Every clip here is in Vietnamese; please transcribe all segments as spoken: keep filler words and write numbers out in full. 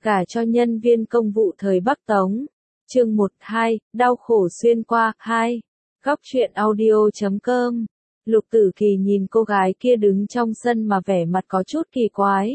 gả cho nhân viên công vụ thời Bắc Tống. Chương một hai, đau khổ xuyên qua, hai. Góc truyện audio chấm com. Lục Tử Kỳ nhìn cô gái kia đứng trong sân mà vẻ mặt có chút kỳ quái.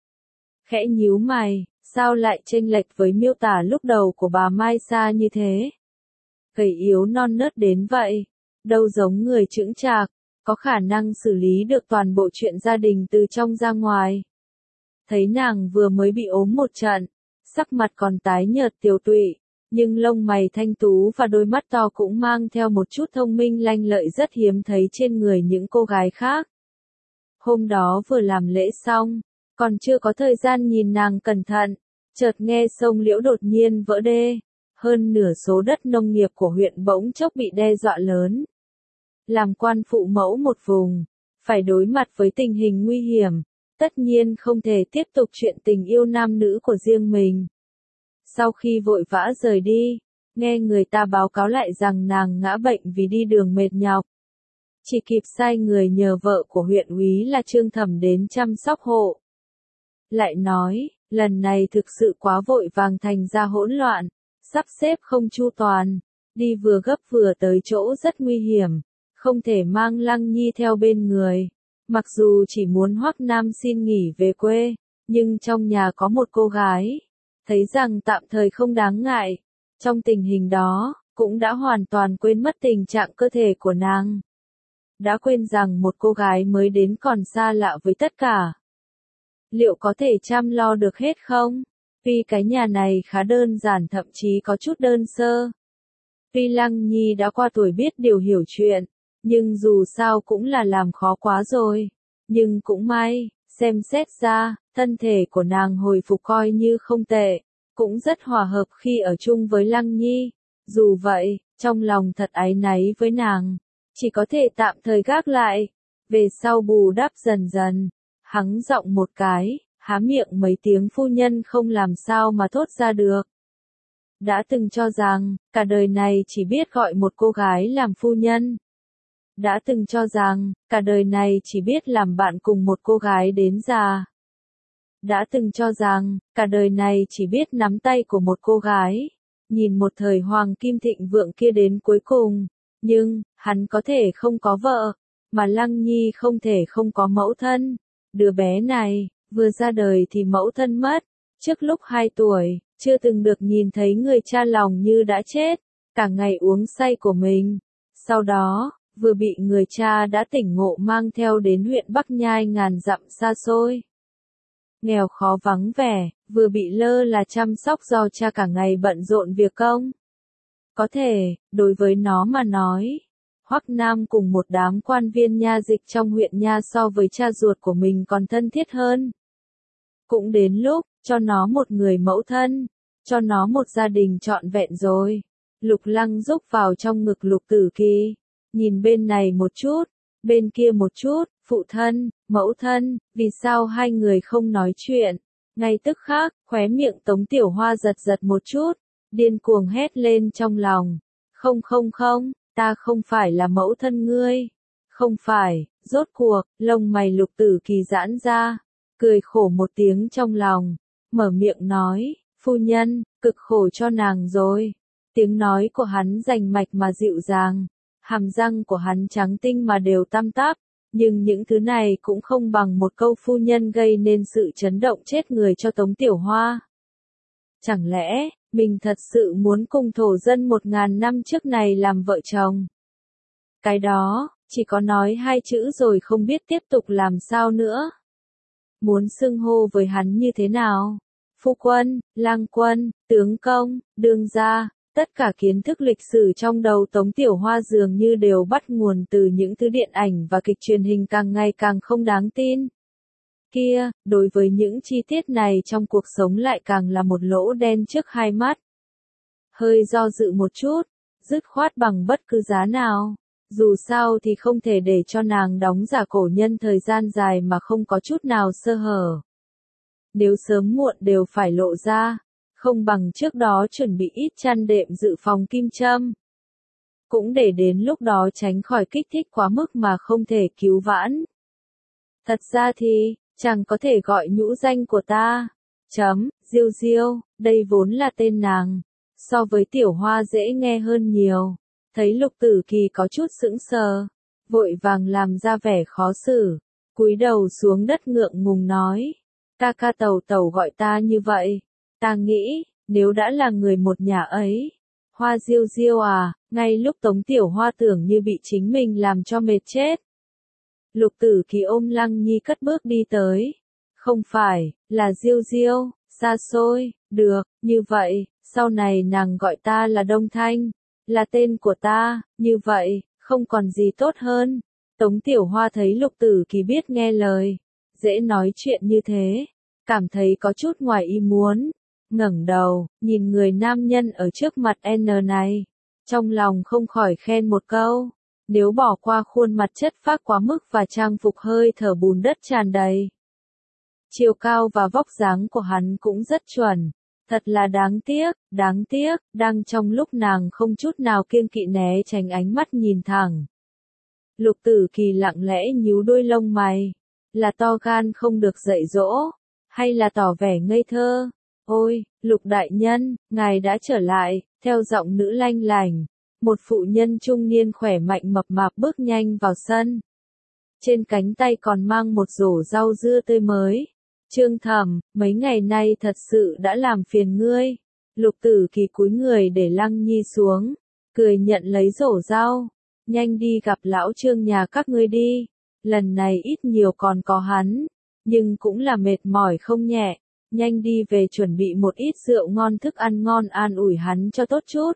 Khẽ nhíu mày, sao lại chênh lệch với miêu tả lúc đầu của bà Mai Sa như thế? Gầy yếu non nớt đến vậy, đâu giống người chững chạc, có khả năng xử lý được toàn bộ chuyện gia đình từ trong ra ngoài. Thấy nàng vừa mới bị ốm một trận, sắc mặt còn tái nhợt tiều tụy, nhưng lông mày thanh tú và đôi mắt to cũng mang theo một chút thông minh lanh lợi rất hiếm thấy trên người những cô gái khác. Hôm đó vừa làm lễ xong, còn chưa có thời gian nhìn nàng cẩn thận, chợt nghe sông Liễu đột nhiên vỡ đê, hơn nửa số đất nông nghiệp của huyện bỗng chốc bị đe dọa lớn. Làm quan phụ mẫu một vùng, phải đối mặt với tình hình nguy hiểm, tất nhiên không thể tiếp tục chuyện tình yêu nam nữ của riêng mình. Sau khi vội vã rời đi, nghe người ta báo cáo lại rằng nàng ngã bệnh vì đi đường mệt nhọc. Chỉ kịp sai người nhờ vợ của huyện úy là Trương Thẩm đến chăm sóc hộ. Lại nói, lần này thực sự quá vội vàng thành ra hỗn loạn, sắp xếp không chu toàn, đi vừa gấp vừa tới chỗ rất nguy hiểm, không thể mang Lăng Nhi theo bên người. Mặc dù chỉ muốn Hoắc Nam xin nghỉ về quê, nhưng trong nhà có một cô gái, thấy rằng tạm thời không đáng ngại. Trong tình hình đó, cũng đã hoàn toàn quên mất tình trạng cơ thể của nàng. Đã quên rằng một cô gái mới đến còn xa lạ với tất cả. Liệu có thể chăm lo được hết không? Vì cái nhà này khá đơn giản, thậm chí có chút đơn sơ. Tuy Lăng Nhi đã qua tuổi biết điều hiểu chuyện, nhưng dù sao cũng là làm khó quá rồi. Nhưng cũng may, xem xét ra, thân thể của nàng hồi phục coi như không tệ, cũng rất hòa hợp khi ở chung với Lăng Nhi. Dù vậy, trong lòng thật áy náy với nàng, chỉ có thể tạm thời gác lại, về sau bù đắp dần dần. Hắng giọng một cái, há miệng mấy tiếng phu nhân không làm sao mà thốt ra được. Đã từng cho rằng, cả đời này chỉ biết gọi một cô gái làm phu nhân. Đã từng cho rằng, cả đời này chỉ biết làm bạn cùng một cô gái đến già. Đã từng cho rằng, cả đời này chỉ biết nắm tay của một cô gái, nhìn một thời hoàng kim thịnh vượng kia đến cuối cùng. Nhưng, hắn có thể không có vợ, mà Lăng Nhi không thể không có mẫu thân. Đứa bé này, vừa ra đời thì mẫu thân mất, trước lúc hai tuổi, chưa từng được nhìn thấy người cha lòng như đã chết, cả ngày uống say của mình. Sau đó, vừa bị người cha đã tỉnh ngộ mang theo đến huyện Bắc Nhai ngàn dặm xa xôi. Nghèo khó vắng vẻ, vừa bị lơ là chăm sóc do cha cả ngày bận rộn việc công. Có thể, đối với nó mà nói, Hoắc Nam cùng một đám quan viên nha dịch trong huyện nha so với cha ruột của mình còn thân thiết hơn. Cũng đến lúc, cho nó một người mẫu thân, cho nó một gia đình trọn vẹn rồi. Lục Lăng rúc vào trong ngực Lục Tử Kỳ, nhìn bên này một chút, bên kia một chút, phụ thân, mẫu thân, vì sao hai người không nói chuyện? Ngay tức khắc, khóe miệng Tống Tiểu Hoa giật giật một chút, điên cuồng hét lên trong lòng. Không không không, ta không phải là mẫu thân ngươi. Không phải, rốt cuộc, lông mày Lục Tử Kỳ giãn ra, cười khổ một tiếng trong lòng, mở miệng nói, phu nhân, cực khổ cho nàng rồi. Tiếng nói của hắn rành mạch mà dịu dàng, hàm răng của hắn trắng tinh mà đều tăm tắp, nhưng những thứ này cũng không bằng một câu phu nhân gây nên sự chấn động chết người cho Tống Tiểu Hoa. Chẳng lẽ, mình thật sự muốn cùng thổ dân một ngàn năm trước này làm vợ chồng? Cái đó, chỉ có nói hai chữ rồi không biết tiếp tục làm sao nữa. Muốn xưng hô với hắn như thế nào? Phu quân, lang quân, tướng công, đương gia, tất cả kiến thức lịch sử trong đầu Tống Tiểu Hoa dường như đều bắt nguồn từ những thứ điện ảnh và kịch truyền hình càng ngày càng không đáng tin. Kia, đối với những chi tiết này trong cuộc sống lại càng là một lỗ đen trước hai mắt. Hơi do dự một chút, dứt khoát bằng bất cứ giá nào. Dù sao thì không thể để cho nàng đóng giả cổ nhân thời gian dài mà không có chút nào sơ hở. Nếu sớm muộn đều phải lộ ra, không bằng trước đó chuẩn bị ít chăn đệm dự phòng kim châm. Cũng để đến lúc đó tránh khỏi kích thích quá mức mà không thể cứu vãn. Thật ra thì, chẳng có thể gọi nhũ danh của ta. Chấm, Diêu Diêu, đây vốn là tên nàng, so với Tiểu Hoa dễ nghe hơn nhiều. Thấy Lục Tử Kỳ có chút sững sờ, vội vàng làm ra vẻ khó xử, cúi đầu xuống đất ngượng ngùng nói, ca ca Tẩu Tẩu gọi ta như vậy, ta nghĩ, nếu đã là người một nhà ấy, Hoa Diêu Diêu à, ngay lúc Tống Tiểu Hoa tưởng như bị chính mình làm cho mệt chết. Lục Tử Kỳ ôm Lăng Nhi cất bước đi tới, không phải, là Diêu Diêu, xa xôi, được, như vậy, sau này nàng gọi ta là Đông Thanh, là tên của ta, như vậy, không còn gì tốt hơn. Tống Tiểu Hoa thấy Lục Tử Kỳ biết nghe lời, dễ nói chuyện như thế, cảm thấy có chút ngoài ý muốn, ngẩng đầu, nhìn người nam nhân ở trước mặt N này, trong lòng không khỏi khen một câu, nếu bỏ qua khuôn mặt chất phác quá mức và trang phục hơi thở bùn đất tràn đầy. Chiều cao và vóc dáng của hắn cũng rất chuẩn, thật là đáng tiếc, đáng tiếc, đang trong lúc nàng không chút nào kiêng kỵ né tránh ánh mắt nhìn thẳng. Lục Tử Kỳ lặng lẽ nhíu đôi lông mày, là to gan không được dạy dỗ, hay là tỏ vẻ ngây thơ? Ôi, Lục đại nhân, ngài đã trở lại, theo giọng nữ lanh lành, một phụ nhân trung niên khỏe mạnh mập mạp bước nhanh vào sân. Trên cánh tay còn mang một rổ rau dưa tươi mới. Trương Thẩm, mấy ngày nay thật sự đã làm phiền ngươi. Lục Tử Kỳ cúi người để Lăng Nhi xuống, cười nhận lấy rổ rau. Nhanh đi gặp lão Trương nhà các ngươi đi. Lần này ít nhiều còn có hắn, nhưng cũng là mệt mỏi không nhẹ. Nhanh đi về chuẩn bị một ít rượu ngon thức ăn ngon an ủi hắn cho tốt chút.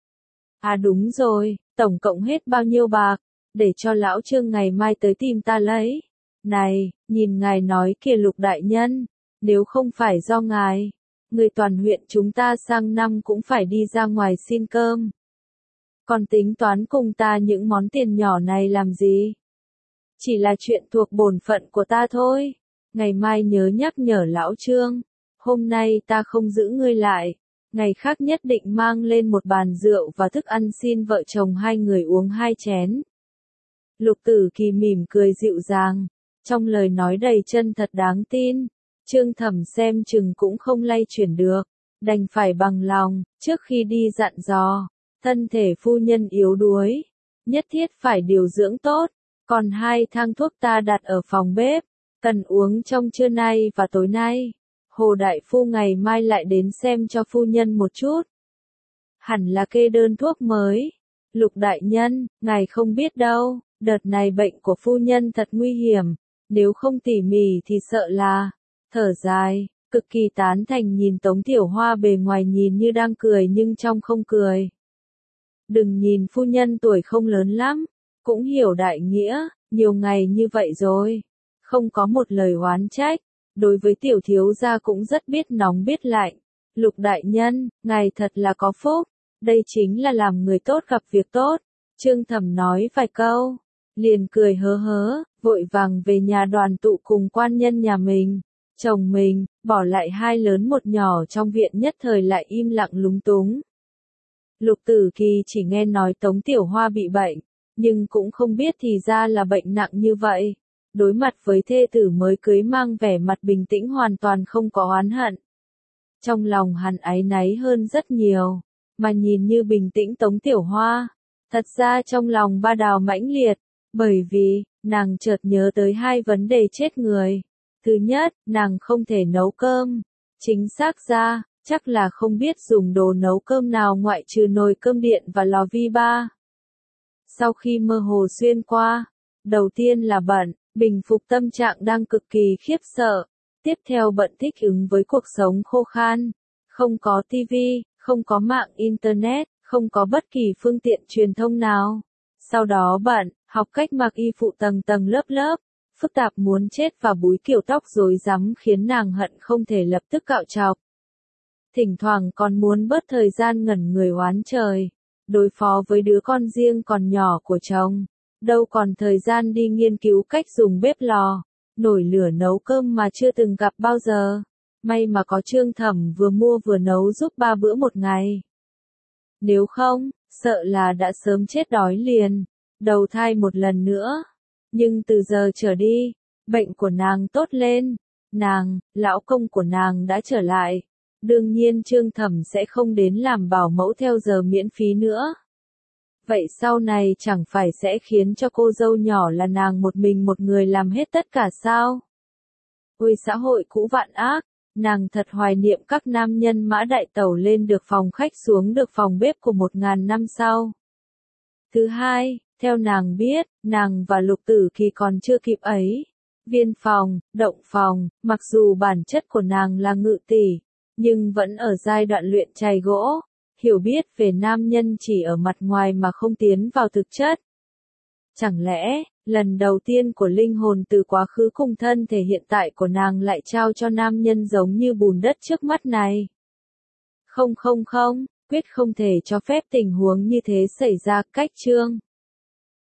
À đúng rồi, tổng cộng hết bao nhiêu bạc, để cho lão Trương ngày mai tới tìm ta lấy. Này, nhìn ngài nói kìa Lục đại nhân, nếu không phải do ngài, người toàn huyện chúng ta sang năm cũng phải đi ra ngoài xin cơm. Còn tính toán cùng ta những món tiền nhỏ này làm gì? Chỉ là chuyện thuộc bổn phận của ta thôi. Ngày mai nhớ nhắc nhở lão Trương, hôm nay ta không giữ ngươi lại, ngày khác nhất định mang lên một bàn rượu và thức ăn xin vợ chồng hai người uống hai chén. Lục Tử Kỳ mỉm cười dịu dàng, trong lời nói đầy chân thật đáng tin. Trương Thẩm xem chừng cũng không lay chuyển được, đành phải bằng lòng, trước khi đi dặn dò, thân thể phu nhân yếu đuối, nhất thiết phải điều dưỡng tốt, còn hai thang thuốc ta đặt ở phòng bếp, cần uống trong trưa nay và tối nay. Hồ đại phu ngày mai lại đến xem cho phu nhân một chút. Hẳn là kê đơn thuốc mới. Lục đại nhân, ngài không biết đâu, đợt này bệnh của phu nhân thật nguy hiểm, nếu không tỉ mỉ thì sợ là, thở dài, cực kỳ tán thành nhìn Tống Tiểu Hoa bề ngoài nhìn như đang cười nhưng trong không cười. Đừng nhìn phu nhân tuổi không lớn lắm, cũng hiểu đại nghĩa, nhiều ngày như vậy rồi, không có một lời oán trách, đối với tiểu thiếu gia cũng rất biết nóng biết lạnh. Lục đại nhân, ngài thật là có phúc, đây chính là làm người tốt gặp việc tốt. Trương Thẩm nói vài câu, liền cười hớ hớ, vội vàng về nhà đoàn tụ cùng quan nhân nhà mình, chồng mình, bỏ lại hai lớn một nhỏ trong viện nhất thời lại im lặng lúng túng. Lục Tử Kỳ chỉ nghe nói Tống Tiểu Hoa bị bệnh, nhưng cũng không biết thì ra là bệnh nặng như vậy. Đối mặt với thê tử mới cưới mang vẻ mặt bình tĩnh hoàn toàn không có oán hận. Trong lòng hắn áy náy hơn rất nhiều, mà nhìn như bình tĩnh Tống Tiểu Hoa, thật ra trong lòng ba đào mãnh liệt, bởi vì, nàng chợt nhớ tới hai vấn đề chết người. Thứ nhất, nàng không thể nấu cơm, chính xác ra, chắc là không biết dùng đồ nấu cơm nào ngoại trừ nồi cơm điện và lò vi ba. Sau khi mơ hồ xuyên qua, đầu tiên là bận, bình phục tâm trạng đang cực kỳ khiếp sợ, tiếp theo bận thích ứng với cuộc sống khô khan, không có tivi, không có mạng internet, không có bất kỳ phương tiện truyền thông nào. Sau đó bận, học cách mặc y phụ tầng tầng lớp lớp, phức tạp muốn chết và búi kiểu tóc rối rắm khiến nàng hận không thể lập tức cạo chọc. Thỉnh thoảng còn muốn bớt thời gian ngẩn người oán trời, đối phó với đứa con riêng còn nhỏ của chồng, đâu còn thời gian đi nghiên cứu cách dùng bếp lò, nồi lửa nấu cơm mà chưa từng gặp bao giờ. May mà có Trương Thẩm vừa mua vừa nấu giúp ba bữa một ngày. Nếu không, sợ là đã sớm chết đói liền, đầu thai một lần nữa. Nhưng từ giờ trở đi, bệnh của nàng tốt lên, nàng, lão công của nàng đã trở lại. đương nhiên Trương Thẩm sẽ không đến làm bảo mẫu theo giờ miễn phí nữa. Vậy sau này chẳng phải sẽ khiến cho cô dâu nhỏ là nàng một mình một người làm hết tất cả sao? Ôi xã hội cũ vạn ác, nàng thật hoài niệm các nam nhân mã đại tẩu lên được phòng khách xuống được phòng bếp của một ngàn năm sau. Thứ hai, theo nàng biết, nàng và Lục Tử Kỳ còn chưa kịp ấy. Viên phòng, động phòng, mặc dù bản chất của nàng là ngự tỷ, nhưng vẫn ở giai đoạn luyện chày gỗ, hiểu biết về nam nhân chỉ ở mặt ngoài mà không tiến vào thực chất. Chẳng lẽ, lần đầu tiên của linh hồn từ quá khứ cùng thân thể hiện tại của nàng lại trao cho nam nhân giống như bùn đất trước mắt này? Không không không, quyết không thể cho phép tình huống như thế xảy ra. Cách chương